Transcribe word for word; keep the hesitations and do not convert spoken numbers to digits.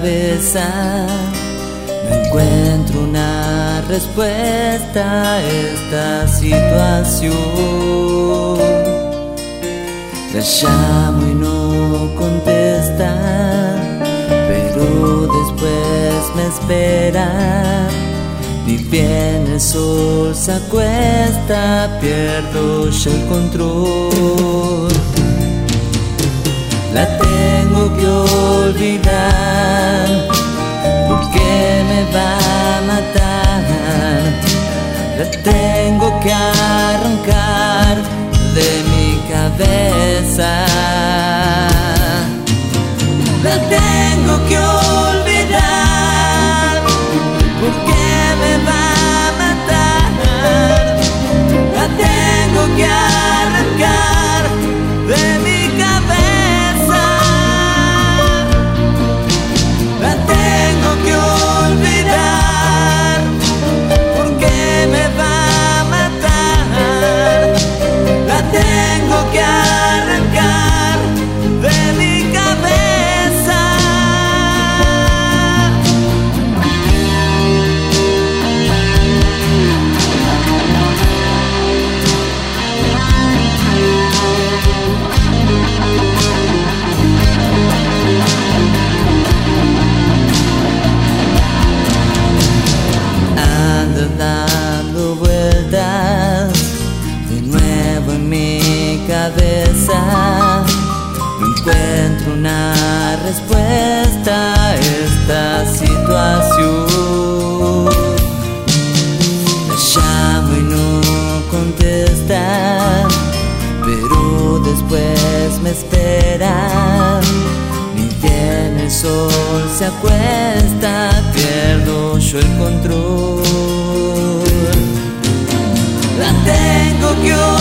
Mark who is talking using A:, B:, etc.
A: cabeza, no encuentro una respuesta a esta situación. La llamo y no contesta, pero después me espera. Ni bien el sol se acuesta, pierdo yo el control. La tengo que olvidar, porque me va a matar. La tengo que arrancar de mi cabeza. La tengo que olvidar, porque me va a matar. La tengo que arrancar de mi cabeza. La tengo que olvidar, porque me va a matar. La tengo que arrancar de mi cabeza. Ando dando vueltas de nuevo en mi cabeza. No encuentro una respuesta a esta situación. La llamo y no contesta, pero después me espera. Ni bien el sol se acuesta, pierdo yo el control. La tengo que